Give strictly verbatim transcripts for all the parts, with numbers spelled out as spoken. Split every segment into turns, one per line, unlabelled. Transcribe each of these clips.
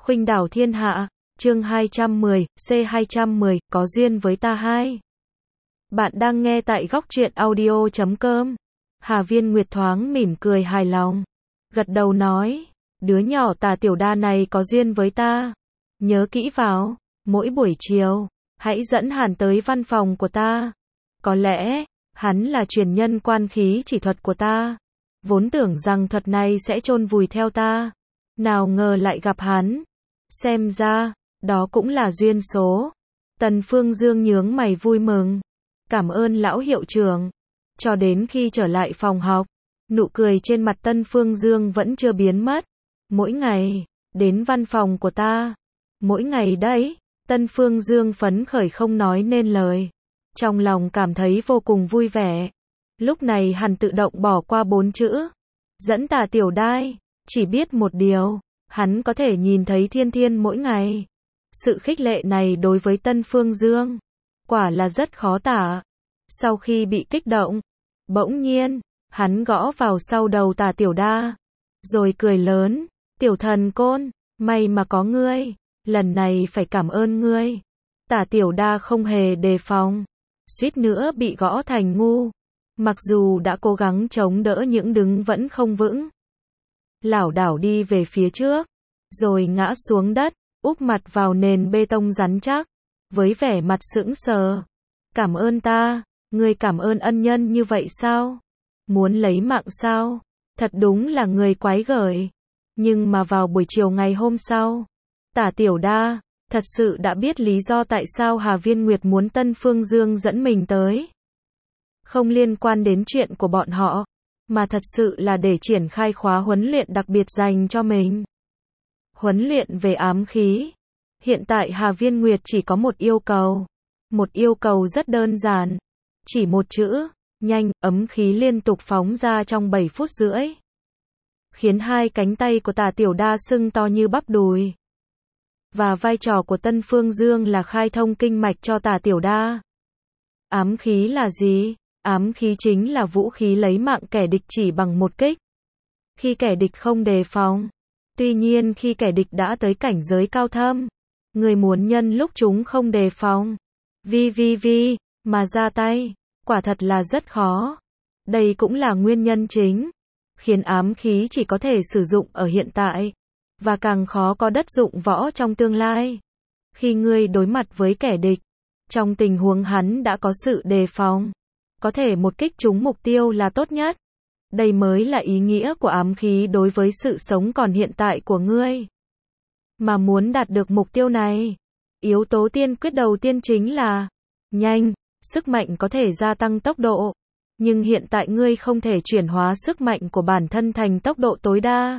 Khuynh đảo thiên hạ, chương hai trăm mười, C hai trăm mười, có duyên với ta hai. Bạn đang nghe tại góc truyện audio chấm com. Hà Viên Nguyệt thoáng mỉm cười hài lòng, gật đầu nói, đứa nhỏ Tà Tiểu Đa này có duyên với ta. Nhớ kỹ vào, mỗi buổi chiều, hãy dẫn hắn tới văn phòng của ta. Có lẽ, hắn là truyền nhân quan khí chỉ thuật của ta. Vốn tưởng rằng thuật này sẽ chôn vùi theo ta. Nào ngờ lại gặp hắn. Xem ra, đó cũng là duyên số. Tần Phương Dương nhướng mày vui mừng. Cảm ơn lão hiệu trưởng. Cho đến khi trở lại phòng học, nụ cười trên mặt Tân Phương Dương vẫn chưa biến mất. Mỗi ngày, đến văn phòng của ta. Mỗi ngày đấy, Tân Phương Dương phấn khởi không nói nên lời. Trong lòng cảm thấy vô cùng vui vẻ. Lúc này hắn tự động bỏ qua bốn chữ. Dẫn Tà Tiểu Đai, chỉ biết một điều, hắn có thể nhìn thấy Thiên Thiên mỗi ngày. Sự khích lệ này đối với Tân Phương Dương, quả là rất khó tả. Sau khi bị kích động, bỗng nhiên, hắn gõ vào sau đầu Tà Tiểu Đa, rồi cười lớn, tiểu thần côn, may mà có ngươi, lần này phải cảm ơn ngươi. Tà Tiểu Đa không hề đề phòng, suýt nữa bị gõ thành ngu. Mặc dù đã cố gắng chống đỡ những đứng vẫn không vững, lảo đảo đi về phía trước, rồi ngã xuống đất, úp mặt vào nền bê tông rắn chắc, với vẻ mặt sững sờ. Cảm ơn ta, ngươi cảm ơn ân nhân như vậy sao? Muốn lấy mạng sao? Thật đúng là người quái gở. Nhưng mà vào buổi chiều ngày hôm sau, Tả Tiểu Đa thật sự đã biết lý do tại sao Hà Viên Nguyệt muốn Tân Phương Dương dẫn mình tới. Không liên quan đến chuyện của bọn họ, mà thật sự là để triển khai khóa huấn luyện đặc biệt dành cho mình. Huấn luyện về ám khí. Hiện tại Hà Viên Nguyệt chỉ có một yêu cầu. Một yêu cầu rất đơn giản. Chỉ một chữ, nhanh, ấm khí liên tục phóng ra trong bảy phút rưỡi. Khiến hai cánh tay của Tà Tiểu Đa sưng to như bắp đùi. Và vai trò của Tân Phương Dương là khai thông kinh mạch cho Tà Tiểu Đa. Ám khí là gì? Ám khí chính là vũ khí lấy mạng kẻ địch chỉ bằng một kích. Khi kẻ địch không đề phòng. Tuy nhiên khi kẻ địch đã tới cảnh giới cao thâm, người muốn nhân lúc chúng không đề phòng, vi vi vi, mà ra tay, quả thật là rất khó. Đây cũng là nguyên nhân chính, khiến ám khí chỉ có thể sử dụng ở hiện tại, và càng khó có đất dụng võ trong tương lai. Khi ngươi đối mặt với kẻ địch, trong tình huống hắn đã có sự đề phòng, có thể một kích trúng mục tiêu là tốt nhất. Đây mới là ý nghĩa của ám khí đối với sự sống còn hiện tại của ngươi. Mà muốn đạt được mục tiêu này, yếu tố tiên quyết đầu tiên chính là nhanh, sức mạnh có thể gia tăng tốc độ, nhưng hiện tại ngươi không thể chuyển hóa sức mạnh của bản thân thành tốc độ tối đa.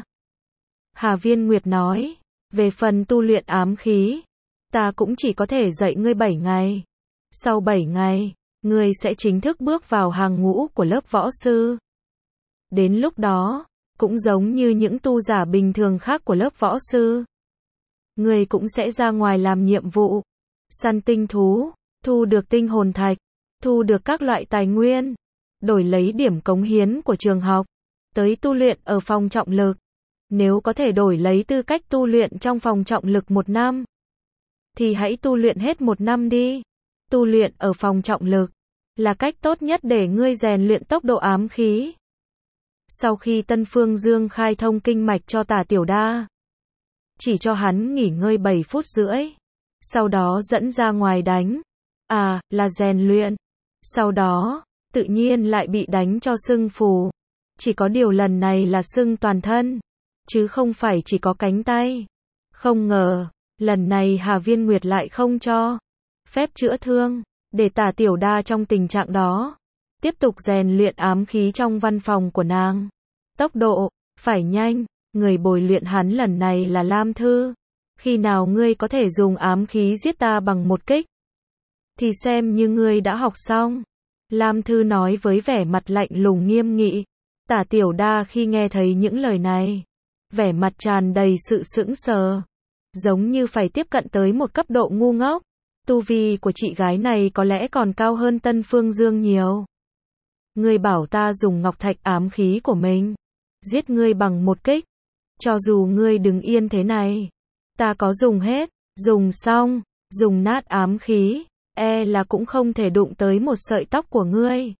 Hà Viên Nguyệt nói, về phần tu luyện ám khí, ta cũng chỉ có thể dạy ngươi bảy ngày. Sau bảy ngày, ngươi sẽ chính thức bước vào hàng ngũ của lớp võ sư. Đến lúc đó, cũng giống như những tu giả bình thường khác của lớp võ sư, ngươi cũng sẽ ra ngoài làm nhiệm vụ, săn tinh thú, thu được tinh hồn thạch, thu được các loại tài nguyên, đổi lấy điểm cống hiến của trường học, tới tu luyện ở phòng trọng lực. Nếu có thể đổi lấy tư cách tu luyện trong phòng trọng lực một năm, thì hãy tu luyện hết một năm đi. Tu luyện ở phòng trọng lực là cách tốt nhất để ngươi rèn luyện tốc độ ám khí. Sau khi Tân Phương Dương khai thông kinh mạch cho Tà Tiểu Đa, chỉ cho hắn nghỉ ngơi bảy phút rưỡi, sau đó dẫn ra ngoài đánh. À, là rèn luyện. Sau đó, tự nhiên lại bị đánh cho sưng phù. Chỉ có điều lần này là sưng toàn thân, chứ không phải chỉ có cánh tay. Không ngờ, lần này Hà Viên Nguyệt lại không cho phép chữa thương, để Tà Tiểu Đa trong tình trạng đó tiếp tục rèn luyện ám khí trong văn phòng của nàng. Tốc độ phải nhanh, người bồi luyện hắn lần này là Lam Thư. Khi nào ngươi có thể dùng ám khí giết ta bằng một kích, thì xem như ngươi đã học xong. Lam Thư nói với vẻ mặt lạnh lùng nghiêm nghị. Tả Tiểu Đa khi nghe thấy những lời này, vẻ mặt tràn đầy sự sững sờ, giống như phải tiếp cận tới một cấp độ ngu ngốc. Tu vi của chị gái này có lẽ còn cao hơn Tân Phương Dương nhiều. Ngươi bảo ta dùng ngọc thạch ám khí của mình giết ngươi bằng một kích. Cho dù ngươi đứng yên thế này, Ta có dùng hết, dùng xong, dùng nát ám khí, e là cũng không thể đụng tới một sợi tóc của ngươi.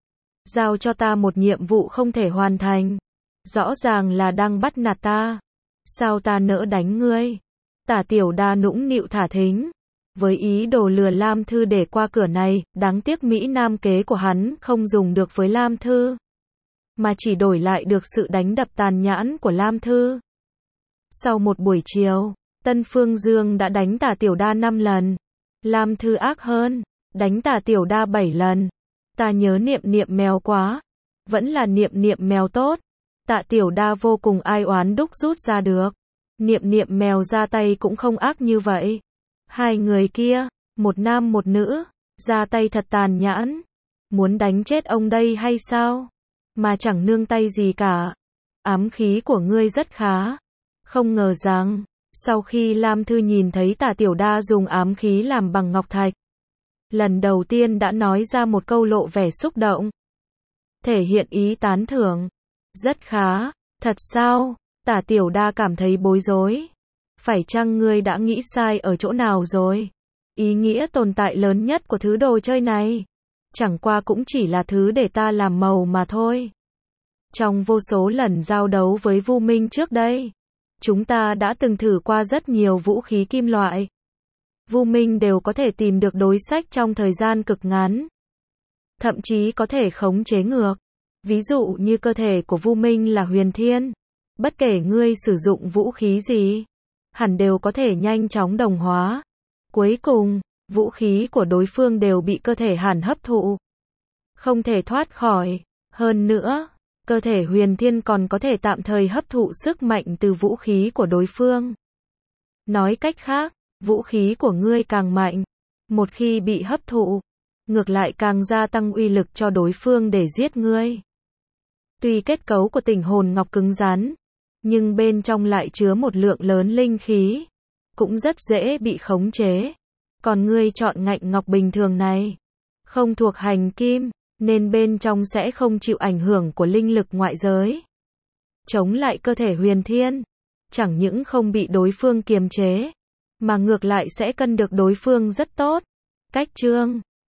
Giao cho ta một nhiệm vụ không thể hoàn thành. Rõ ràng là đang bắt nạt ta. Sao ta nỡ đánh ngươi? Tả Tiểu Đa nũng nịu thả thính. Với ý đồ lừa Lam Thư để qua cửa này, đáng tiếc Mỹ Nam kế của hắn không dùng được với Lam Thư. Mà chỉ đổi lại được sự đánh đập tàn nhẫn của Lam Thư. Sau một buổi chiều, Tân Phương Dương đã đánh Tả Tiểu Đa năm lần. Lam Thư ác hơn, đánh Tả Tiểu Đa bảy lần. Ta nhớ Niệm Niệm mèo quá. Vẫn là Niệm Niệm mèo tốt. Tạ Tiểu Đa vô cùng ai oán đúc rút ra được. Niệm Niệm mèo ra tay cũng không ác như vậy. Hai người kia, một nam một nữ, ra tay thật tàn nhẫn. Muốn đánh chết ông đây hay sao? Mà chẳng nương tay gì cả. Ám khí của ngươi rất khá. Không ngờ rằng, sau khi Lam Thư nhìn thấy Tả Tiểu Đa dùng ám khí làm bằng ngọc thạch, lần đầu tiên đã nói ra một câu lộ vẻ xúc động. Thể hiện ý tán thưởng. Rất khá, thật sao? Tả Tiểu Đa cảm thấy bối rối. Phải chăng ngươi đã nghĩ sai ở chỗ nào rồi? Ý nghĩa tồn tại lớn nhất của thứ đồ chơi này, chẳng qua cũng chỉ là thứ để ta làm màu mà thôi. Trong vô số lần giao đấu với Vu Minh trước đây, chúng ta đã từng thử qua rất nhiều vũ khí kim loại. Vu Minh đều có thể tìm được đối sách trong thời gian cực ngắn. Thậm chí có thể khống chế ngược. Ví dụ như cơ thể của Vu Minh là huyền thiên. Bất kể ngươi sử dụng vũ khí gì, hẳn đều có thể nhanh chóng đồng hóa. Cuối cùng, vũ khí của đối phương đều bị cơ thể hàn hấp thụ. Không thể thoát khỏi. Hơn nữa, cơ thể huyền thiên còn có thể tạm thời hấp thụ sức mạnh từ vũ khí của đối phương. Nói cách khác, vũ khí của ngươi càng mạnh, một khi bị hấp thụ, ngược lại càng gia tăng uy lực cho đối phương để giết ngươi. Tuy kết cấu của Tỉnh Hồn Ngọc cứng rắn, nhưng bên trong lại chứa một lượng lớn linh khí, cũng rất dễ bị khống chế. Còn ngươi chọn ngạnh ngọc bình thường này, không thuộc hành kim, nên bên trong sẽ không chịu ảnh hưởng của linh lực ngoại giới. Chống lại cơ thể huyền thiên, chẳng những không bị đối phương kiềm chế, mà ngược lại sẽ cân được đối phương rất tốt. Cách chương